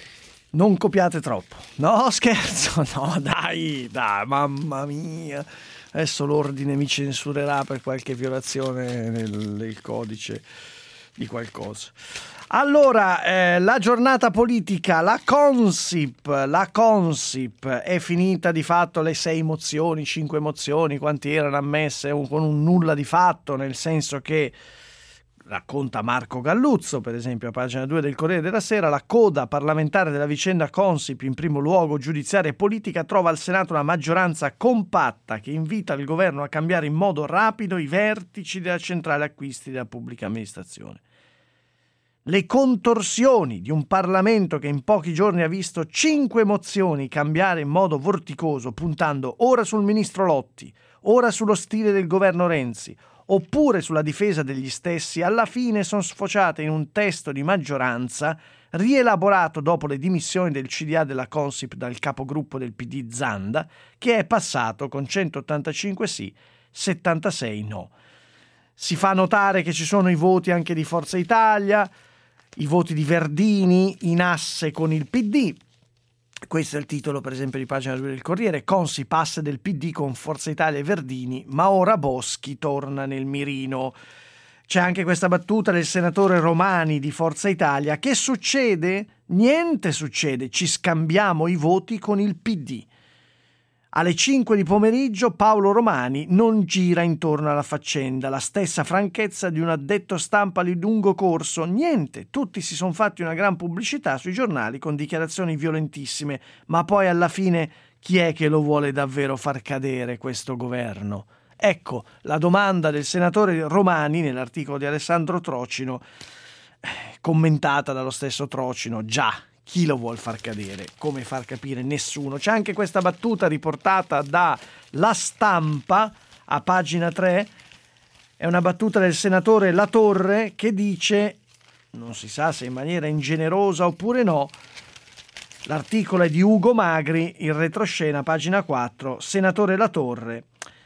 non copiate troppo. No, scherzo, no, dai, dai, mamma mia. Adesso l'ordine mi censurerà per qualche violazione nel, nel codice di qualcosa. Allora, eh, la giornata politica, la Consip, la Consip è finita di fatto, le sei mozioni, cinque mozioni, quanti erano ammesse, un, con un nulla di fatto, nel senso che, racconta Marco Galluzzo, per esempio, a pagina due del Corriere della Sera, la coda parlamentare della vicenda Consip, in primo luogo giudiziaria e politica, trova al Senato una maggioranza compatta che invita il governo a cambiare in modo rapido i vertici della centrale acquisti della pubblica amministrazione. Le contorsioni di un Parlamento che in pochi giorni ha visto cinque mozioni cambiare in modo vorticoso, puntando ora sul ministro Lotti, ora sullo stile del governo Renzi, oppure sulla difesa degli stessi, alla fine sono sfociate in un testo di maggioranza rielaborato dopo le dimissioni del C D A della Consip dal capogruppo del P D Zanda, che è passato con centottantacinque sì, settantasei no. Si fa notare che ci sono i voti anche di Forza Italia, i voti di Verdini in asse con il P D. Questo è il titolo, per esempio, di pagina due del Corriere. Consip asse del P D con Forza Italia e Verdini, ma ora Boschi torna nel mirino. C'è anche questa battuta del senatore Romani di Forza Italia. Che succede? Niente succede, ci scambiamo i voti con il P D. Alle cinque di pomeriggio Paolo Romani non gira intorno alla faccenda, la stessa franchezza di un addetto stampa di lungo corso. Niente, tutti si sono fatti una gran pubblicità sui giornali con dichiarazioni violentissime, ma poi alla fine chi è che lo vuole davvero far cadere questo governo? Ecco la domanda del senatore Romani nell'articolo di Alessandro Trocino, commentata dallo stesso Trocino. Già, chi lo vuol far cadere? Come far capire? Nessuno. C'è anche questa battuta riportata da La Stampa a pagina tre, è una battuta del senatore Latorre che dice, non si sa se in maniera ingenerosa oppure no, l'articolo è di Ugo Magri, il retroscena, pagina quattro, senatore Latorre: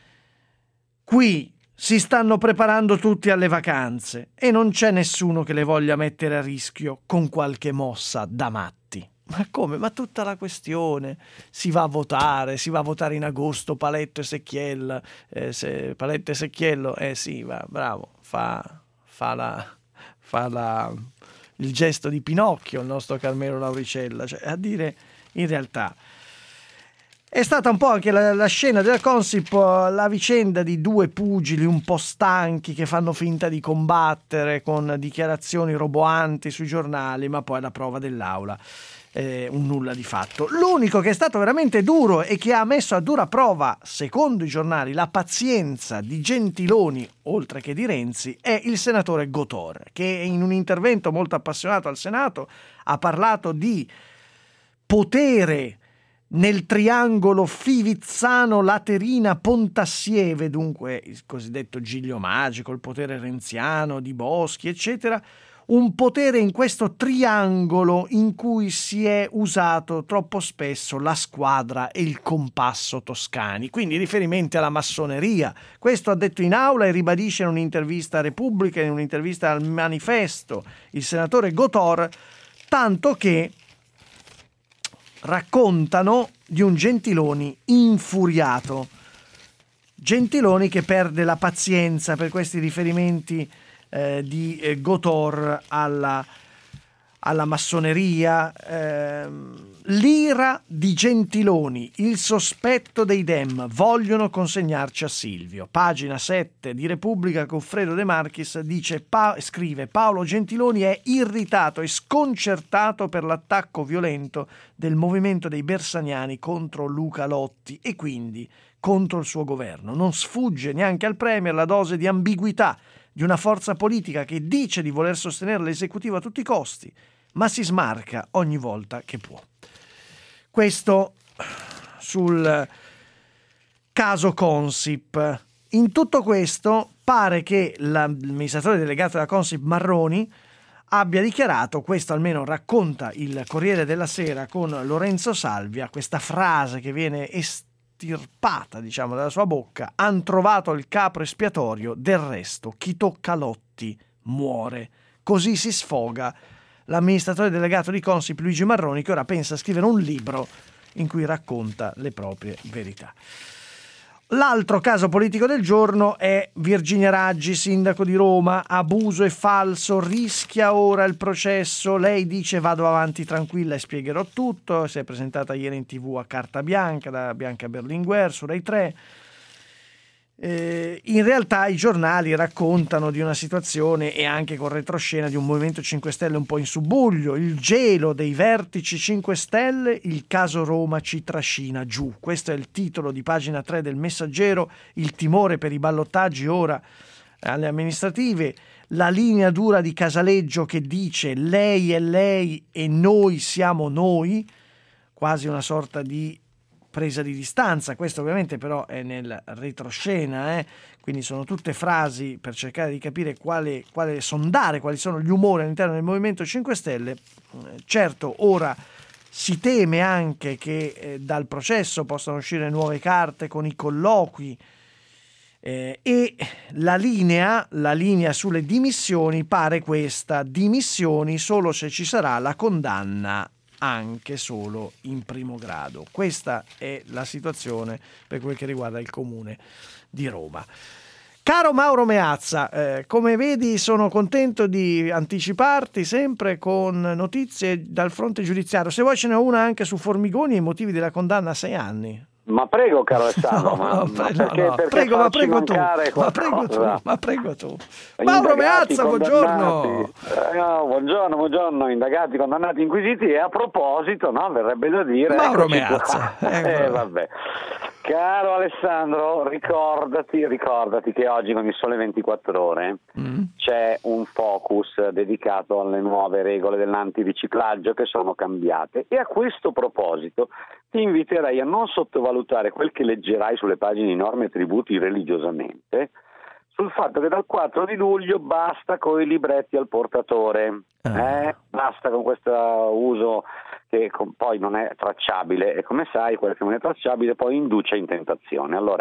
qui si stanno preparando tutti alle vacanze e non c'è nessuno che le voglia mettere a rischio con qualche mossa da matti. Ma come? Ma tutta la questione, si va a votare, si va a votare in agosto, Paletto e Secchiello, eh, se, Paletto e Secchiello, eh sì, va, bravo, fa, fa, la, fa la, il gesto di Pinocchio il nostro Carmelo Lauricella, cioè a dire in realtà... È stata un po' anche la, la scena della Consip, la vicenda di due pugili un po' stanchi che fanno finta di combattere con dichiarazioni roboanti sui giornali, ma poi alla prova dell'aula eh, un nulla di fatto. L'unico che è stato veramente duro e che ha messo a dura prova, secondo i giornali, la pazienza di Gentiloni oltre che di Renzi è il senatore Gotor, che in un intervento molto appassionato al Senato ha parlato di potere nel triangolo Fivizzano-Laterina-Pontassieve, dunque il cosiddetto giglio magico, il potere renziano di Boschi, eccetera, un potere in questo triangolo in cui si è usato troppo spesso la squadra e il compasso toscani, quindi riferimenti alla massoneria. Questo ha detto in aula e ribadisce in un'intervista a Repubblica, in un'intervista al Manifesto, il senatore Gotor, tanto che raccontano di un Gentiloni infuriato, Gentiloni che perde la pazienza per questi riferimenti eh, di eh, Gotor alla, alla massoneria, eh, l'ira di Gentiloni, il sospetto dei Dem, vogliono consegnarci a Silvio. Pagina sette di Repubblica, Goffredo De Marchis dice, pa- scrive Paolo Gentiloni è irritato e sconcertato per l'attacco violento del movimento dei Bersaniani contro Luca Lotti e quindi contro il suo governo. Non sfugge neanche al Premier la dose di ambiguità di una forza politica che dice di voler sostenere l'esecutivo a tutti i costi, ma si smarca ogni volta che può. Questo sul caso Consip. In tutto questo pare che l'amministratore delegato della Consip Marroni abbia dichiarato, questo almeno racconta il Corriere della Sera con Lorenzo Salvia, questa frase che viene estirpata, diciamo, dalla sua bocca: han trovato il capro espiatorio, del resto chi tocca Lotti muore. Così si sfoga l'amministratore delegato di Consip Luigi Marroni, che ora pensa a scrivere un libro in cui racconta le proprie verità. L'altro caso politico del giorno è Virginia Raggi, sindaco di Roma, abuso e falso, rischia ora il processo, lei dice vado avanti tranquilla e spiegherò tutto, si è presentata ieri in tv a carta bianca da Bianca Berlinguer su Rai tre. Eh, in realtà i giornali raccontano di una situazione e anche con retroscena di un Movimento cinque Stelle un po' in subbuglio, il gelo dei vertici cinque Stelle, il caso Roma ci trascina giù. Questo è il titolo di pagina tre del Messaggero, il timore per i ballottaggi ora alle amministrative, la linea dura di Casaleggio che dice lei è lei e noi siamo noi, quasi una sorta di presa di distanza. Questo ovviamente però è nel retroscena, eh? Quindi sono tutte frasi per cercare di capire quale, quale sondare quali sono gli umori all'interno del Movimento cinque Stelle. Certo, ora si teme anche che eh, dal processo possano uscire nuove carte con i colloqui eh, e la linea, la linea sulle dimissioni pare questa: dimissioni solo se ci sarà la condanna anche solo in primo grado. Questa è la situazione per quel che riguarda il Comune di Roma. Caro Mauro Meazza, eh, come vedi sono contento di anticiparti sempre con notizie dal fronte giudiziario. Se vuoi ce n'è una anche su Formigoni e i motivi della condanna a sei anni. Ma prego, caro Alessandro, no, ma, no, ma pre- perché, no, no. perché Prego, ma prego tu, ma prego tu, ma prego tu. Mauro Meazza, buongiorno. Eh, no, buongiorno, buongiorno, indagati, condannati, inquisiti, e a proposito, no, verrebbe da dire... Mauro Meazza. Eh, vabbè. Caro Alessandro, ricordati, ricordati che oggi con il Sole ventiquattro Ore mm. c'è un focus dedicato alle nuove regole dell'antiriciclaggio che sono cambiate, e a questo proposito ti inviterei a non sottovalutare quel che leggerai sulle pagine di Norme e Tributi religiosamente, sul fatto che dal quattro di luglio basta con i libretti al portatore, eh? Basta con questo uso che poi non è tracciabile, e come sai quel che non è tracciabile poi induce in tentazione. Allora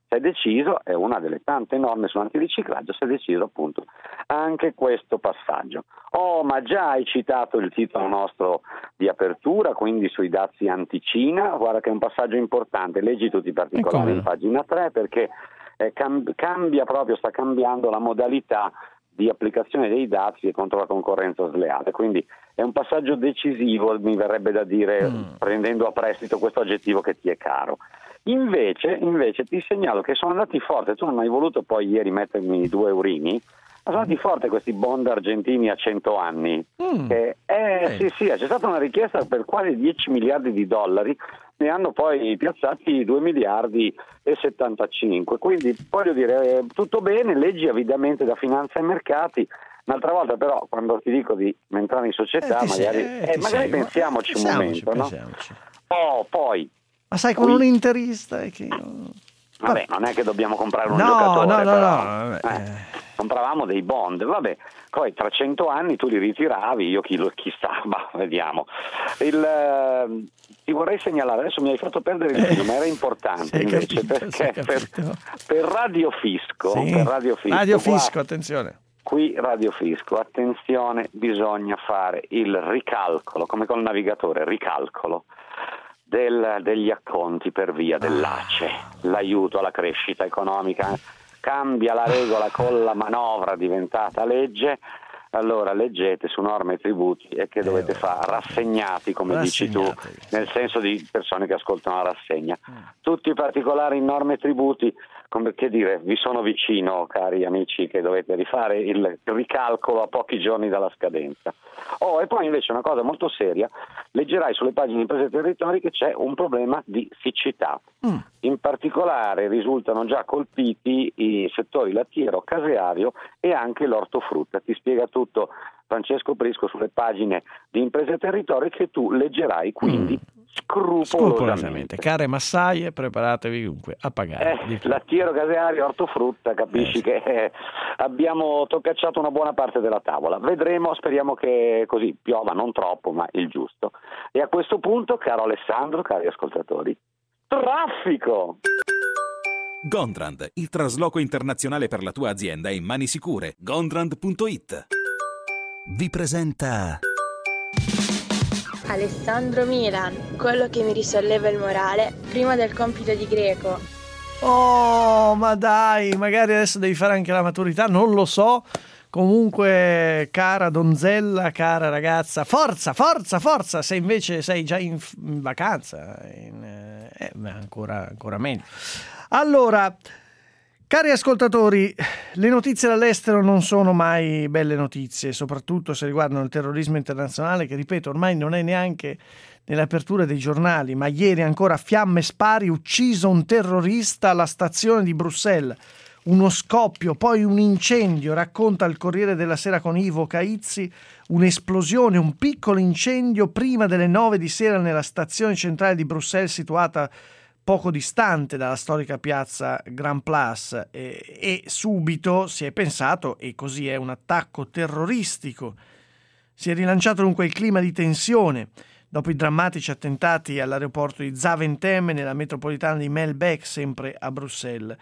si è deciso, è una delle tante norme sull'antiriciclaggio, si è deciso appunto anche questo passaggio. Oh, ma già hai citato il titolo nostro di apertura, quindi sui dazi anti-Cina, guarda che è un passaggio importante, leggi tutti i particolari in pagina tre, perché eh, cam- cambia proprio, sta cambiando la modalità di applicazione dei dazi contro la concorrenza sleale, quindi è un passaggio decisivo, mi verrebbe da dire, mm. prendendo a prestito questo aggettivo che ti è caro. Invece, invece ti segnalo che sono andati forte, tu non hai voluto poi ieri mettermi due eurini, ma sono andati forte questi bond argentini a cento anni. Mm. Che, eh, sì, sì, c'è stata una richiesta per quasi dieci miliardi di dollari, ne hanno poi piazzati due miliardi e settantacinque, quindi voglio dire, tutto bene, leggi avidamente da finanza e mercati. Un'altra volta però, quando ti dico di entrare in società, eh, magari, sei, eh, magari sei, pensiamoci un pensiamoci, momento, pensiamoci. no? Oh, poi... Ma sai, con qui... un interista è che... Vabbè, non è che dobbiamo comprare un no, giocatore, no, no, però, no, eh, compravamo dei bond, vabbè, poi tra cento anni tu li ritiravi, io chi, chissà, ma vediamo. Il, eh, ti vorrei segnalare, adesso mi hai fatto perdere il filo, ma era importante invece, capito, perché per, per Radio Fisco, sì. per Radio Fisco, Radio Fisco, qua, attenzione. Qui Radio Fisco, attenzione, bisogna fare il ricalcolo, come col navigatore, ricalcolo. Del, degli acconti per via dell'A C E, l'aiuto alla crescita economica, cambia la regola con la manovra diventata legge, allora leggete su norme e tributi e che dovete fare, rassegnati come dici tu, nel senso di persone che ascoltano la rassegna. Tutti i particolari in norme e tributi, come che dire, vi sono vicino, cari amici, che dovete rifare il ricalcolo a pochi giorni dalla scadenza. Oh, e poi invece una cosa molto seria, leggerai sulle pagine di Imprese e Territori che c'è un problema di siccità. Mm. In particolare risultano già colpiti i settori lattiero, caseario e anche l'ortofrutta. Ti spiega tutto Francesco Prisco sulle pagine di Imprese e Territori che tu leggerai quindi mm. scrupolosamente. scrupolosamente. Care massaie, preparatevi dunque a pagare. Eh, lattiero, caseario, ortofrutta, capisci eh, che eh, abbiamo toccacciato una buona parte della tavola. Vedremo, speriamo che così piova, non troppo, ma il giusto. E a questo punto, caro Alessandro, cari ascoltatori, traffico! Gondrand, il trasloco internazionale per la tua azienda in mani sicure. Gondrand punto it vi presenta Alessandro Milan, quello che mi risolleva il morale prima del compito di greco. Oh, ma dai, magari adesso devi fare anche la maturità, non lo so. Comunque, cara donzella, cara ragazza, forza, forza, forza. Se invece sei già in, in vacanza, in, eh, ancora, ancora meglio. Allora, cari ascoltatori, le notizie dall'estero non sono mai belle notizie, soprattutto se riguardano il terrorismo internazionale, che ripeto ormai non è neanche nell'apertura dei giornali, ma ieri ancora fiamme, spari, ucciso un terrorista alla stazione di Bruxelles, uno scoppio, poi un incendio, racconta il Corriere della Sera con Ivo Caizzi, un'esplosione, un piccolo incendio prima delle nove di sera nella stazione centrale di Bruxelles situata poco distante dalla storica piazza Grand Place e, e subito si è pensato, e così è, un attacco terroristico. Si è rilanciato dunque il clima di tensione dopo i drammatici attentati all'aeroporto di Zaventem e nella metropolitana di Melbeek, sempre a Bruxelles.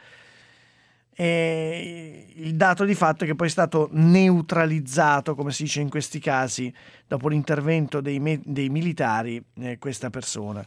E il dato di fatto è che poi è stato neutralizzato, come si dice in questi casi, dopo l'intervento dei, me- dei militari, eh, questa persona.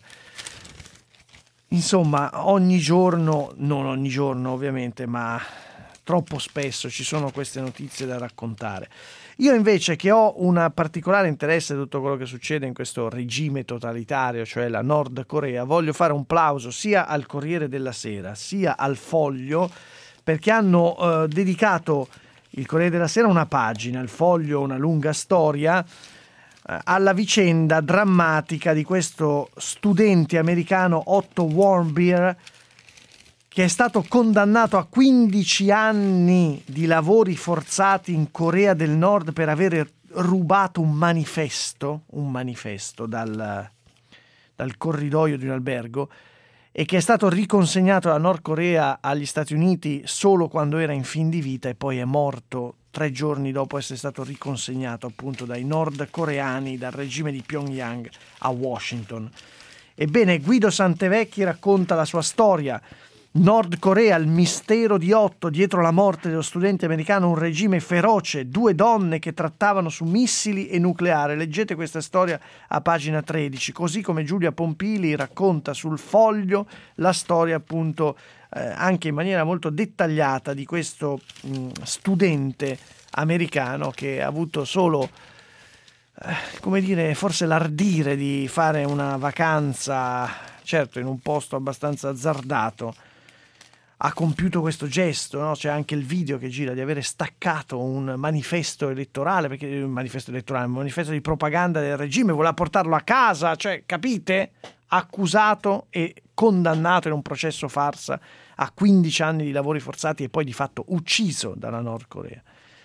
Insomma, ogni giorno, non ogni giorno ovviamente, ma troppo spesso ci sono queste notizie da raccontare. Io invece, che ho un particolare interesse a tutto quello che succede in questo regime totalitario, cioè la Nord Corea, voglio fare un plauso sia al Corriere della Sera sia al Foglio, perché hanno eh, dedicato il Corriere della Sera una pagina, il Foglio una lunga storia, eh, alla vicenda drammatica di questo studente americano Otto Warmbier, che è stato condannato a quindici anni di lavori forzati in Corea del Nord per aver rubato un manifesto, un manifesto dal, dal corridoio di un albergo, e che è stato riconsegnato da Nord Corea agli Stati Uniti solo quando era in fin di vita e poi è morto tre giorni dopo essere stato riconsegnato appunto dai nordcoreani, dal regime di Pyongyang a Washington. Ebbene, Guido Santevecchi racconta la sua storia Nord Corea, il mistero di otto, dietro la morte dello studente americano un regime feroce, due donne che trattavano su missili e nucleare. Leggete questa storia a pagina tredici, così come Giulia Pompili racconta sul Foglio la storia appunto eh, anche in maniera molto dettagliata di questo mh, studente americano che ha avuto solo eh, come dire, forse l'ardire di fare una vacanza, certo in un posto abbastanza azzardato, ha compiuto questo gesto, no? C'è anche il video che gira di avere staccato un manifesto elettorale, perché un manifesto elettorale, un manifesto di propaganda del regime, voleva portarlo a casa, cioè, capite? Accusato e condannato in un processo farsa a quindici anni di lavori forzati e poi di fatto ucciso dalla Nord Corea.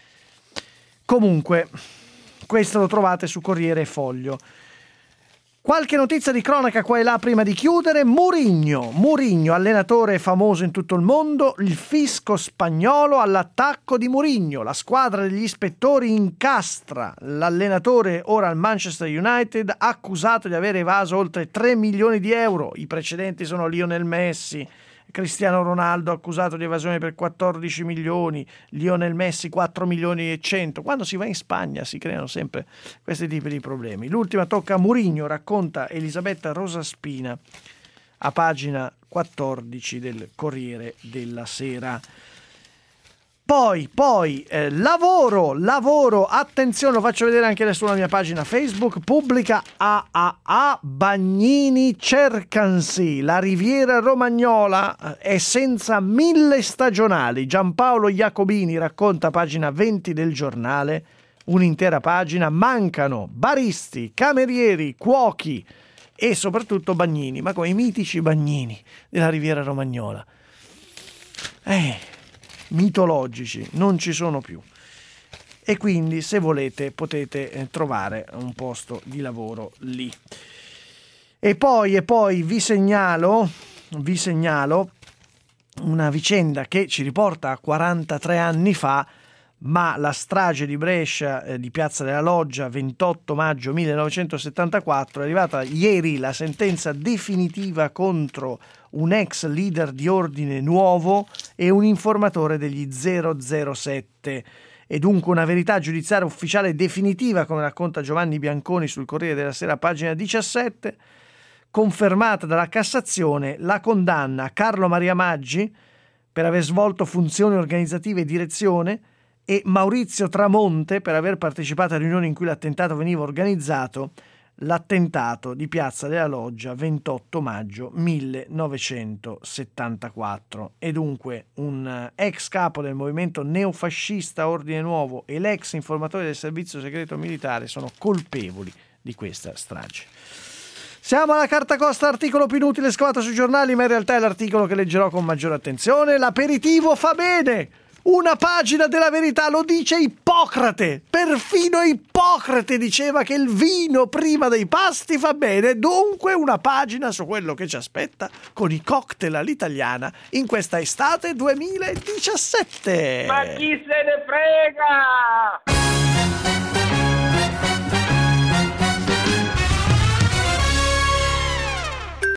Comunque, questo lo trovate su Corriere e Foglio. Qualche notizia di cronaca qua e là prima di chiudere. Mourinho, Mourinho, allenatore famoso in tutto il mondo, il fisco spagnolo all'attacco di Mourinho. La squadra degli ispettori incastra l'allenatore ora al Manchester United, accusato di aver evaso oltre tre milioni di euro. I precedenti sono Lionel Messi, Cristiano Ronaldo accusato di evasione per quattordici milioni, Lionel Messi quattro milioni e cento. Quando si va in Spagna si creano sempre questi tipi di problemi. L'ultima tocca a Mourinho, racconta Elisabetta Rosaspina a pagina quattordici del Corriere della Sera. Poi, poi, eh, lavoro, lavoro, attenzione, lo faccio vedere anche sulla mia pagina Facebook, pubblica A A A Bagnini Cercansi, la Riviera Romagnola è senza mille stagionali. Giampaolo Iacobini racconta, pagina venti del giornale, un'intera pagina, mancano baristi, camerieri, cuochi e soprattutto bagnini, ma come i mitici bagnini della Riviera Romagnola. Eh... mitologici, non ci sono più, e quindi se volete potete eh, trovare un posto di lavoro lì. E poi e poi vi segnalo vi segnalo una vicenda che ci riporta a quarantatré anni fa, ma la strage di Brescia, eh, di Piazza della Loggia, ventotto maggio millenovecentosettantaquattro, è arrivata ieri la sentenza definitiva contro un ex leader di Ordine Nuovo e un informatore degli zero zero sette. E dunque una verità giudiziaria ufficiale definitiva, come racconta Giovanni Bianconi sul Corriere della Sera, pagina diciassette, confermata dalla Cassazione la condanna a Carlo Maria Maggi per aver svolto funzioni organizzative e direzione e Maurizio Tramonte per aver partecipato a riunioni in cui l'attentato veniva organizzato, l'attentato di Piazza della Loggia ventotto maggio millenovecentosettantaquattro. E dunque un ex capo del movimento neofascista Ordine Nuovo e l'ex informatore del servizio segreto militare sono colpevoli di questa strage. Siamo alla carta costa, articolo più inutile scavato sui giornali, ma in realtà è l'articolo che leggerò con maggiore attenzione. L'aperitivo fa bene! Una pagina della Verità, lo dice Ippocrate, perfino Ippocrate diceva che il vino prima dei pasti fa bene, dunque una pagina su quello che ci aspetta con i cocktail all'italiana in questa estate duemiladiciassette. Ma chi se ne frega?